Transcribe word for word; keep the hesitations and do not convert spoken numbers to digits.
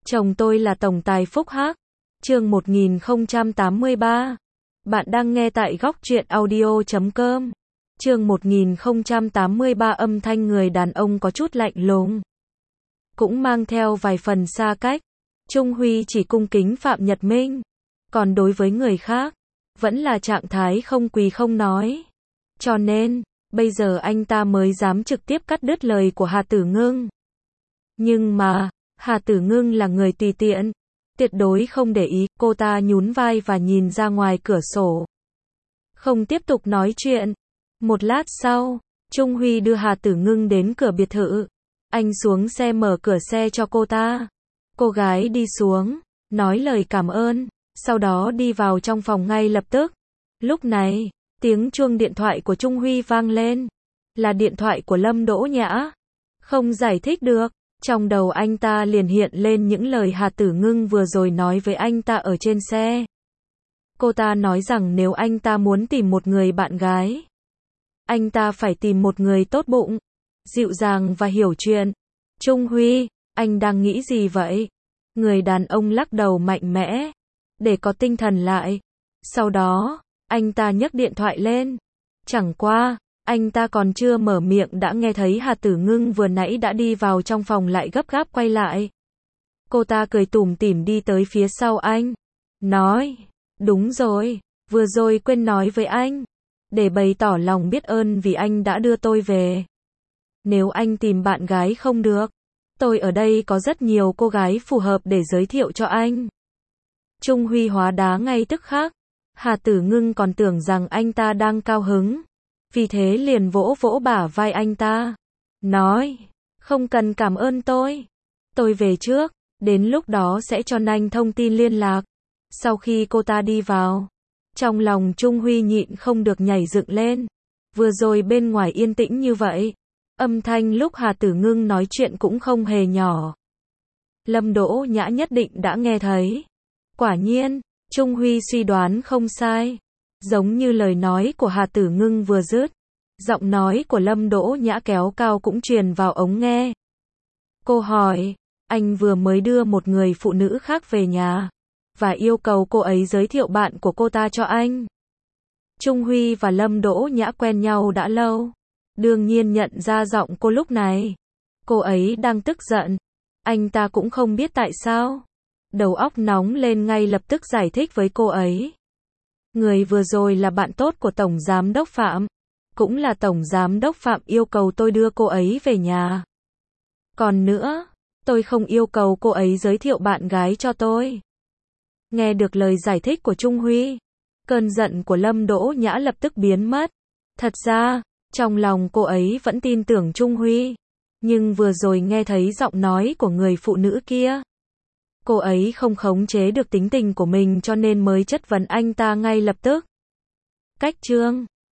Chồng tôi là tổng tài Phúc Hắc. Chương một nghìn không trăm tám mươi ba. Bạn đang nghe tại góc truyện audio chấm com. Chương một nghìn không trăm tám mươi ba. Âm thanh người đàn ông có chút lạnh lùng, cũng mang theo vài phần xa cách. Trung Huy chỉ cung kính Phạm Nhật Minh, còn đối với người khác, vẫn là trạng thái không quỳ không nói. Cho nên, bây giờ anh ta mới dám trực tiếp cắt đứt lời của Hà Tử Ngưng. Nhưng mà, Hà Tử Ngưng là người tùy tiện, tuyệt đối không để ý. Cô ta nhún vai và nhìn ra ngoài cửa sổ, không tiếp tục nói chuyện. Một lát sau, Trung Huy đưa Hà Tử Ngưng đến cửa biệt thự. Anh xuống xe mở cửa xe cho cô ta. Cô gái đi xuống, nói lời cảm ơn, sau đó đi vào trong phòng ngay lập tức. Lúc này, tiếng chuông điện thoại của Trung Huy vang lên. Là điện thoại của Lâm Đỗ Nhã. Không giải thích được, trong đầu anh ta liền hiện lên những lời Hà Tử Ngưng vừa rồi nói với anh ta ở trên xe. Cô ta nói rằng nếu anh ta muốn tìm một người bạn gái, anh ta phải tìm một người tốt bụng, dịu dàng và hiểu chuyện. Trung Huy, anh đang nghĩ gì vậy? Người đàn ông lắc đầu mạnh mẽ, để có tinh thần lại. Sau đó, anh ta nhấc điện thoại lên. Chẳng qua, anh ta còn chưa mở miệng đã nghe thấy Hà Tử Ngưng vừa nãy đã đi vào trong phòng lại gấp gáp quay lại. Cô ta cười tủm tỉm đi tới phía sau anh, nói, đúng rồi, vừa rồi quên nói với anh, để bày tỏ lòng biết ơn vì anh đã đưa tôi về. Nếu anh tìm bạn gái không được, tôi ở đây có rất nhiều cô gái phù hợp để giới thiệu cho anh. Trung Huy hóa đá ngay tức khắc. Hà Tử Ngưng còn tưởng rằng anh ta đang cao hứng, vì thế liền vỗ vỗ bả vai anh ta, nói, không cần cảm ơn tôi, tôi về trước, đến lúc đó sẽ cho anh thông tin liên lạc. Sau khi cô ta đi vào, trong lòng Trung Huy nhịn không được nhảy dựng lên. Vừa rồi bên ngoài yên tĩnh như vậy, âm thanh lúc Hà Tử Ngưng nói chuyện cũng không hề nhỏ. Lâm Đỗ Nhã nhất định đã nghe thấy. Quả nhiên, Trung Huy suy đoán không sai. Giống như lời nói của Hà Tử Ngưng vừa dứt, giọng nói của Lâm Đỗ Nhã kéo cao cũng truyền vào ống nghe. Cô hỏi, anh vừa mới đưa một người phụ nữ khác về nhà, và yêu cầu cô ấy giới thiệu bạn của cô ta cho anh. Trung Huy và Lâm Đỗ Nhã quen nhau đã lâu, đương nhiên nhận ra giọng cô lúc này. Cô ấy đang tức giận. Anh ta cũng không biết tại sao. Đầu óc nóng lên ngay lập tức giải thích với cô ấy. Người vừa rồi là bạn tốt của Tổng Giám đốc Phạm. Cũng là Tổng Giám đốc Phạm yêu cầu tôi đưa cô ấy về nhà. Còn nữa, tôi không yêu cầu cô ấy giới thiệu bạn gái cho tôi. Nghe được lời giải thích của Trung Huy, cơn giận của Lâm Đỗ Nhã lập tức biến mất. Thật ra, trong lòng cô ấy vẫn tin tưởng Trung Huy. Nhưng vừa rồi nghe thấy giọng nói của người phụ nữ kia, cô ấy không khống chế được tính tình của mình cho nên mới chất vấn anh ta ngay lập tức. Cách chương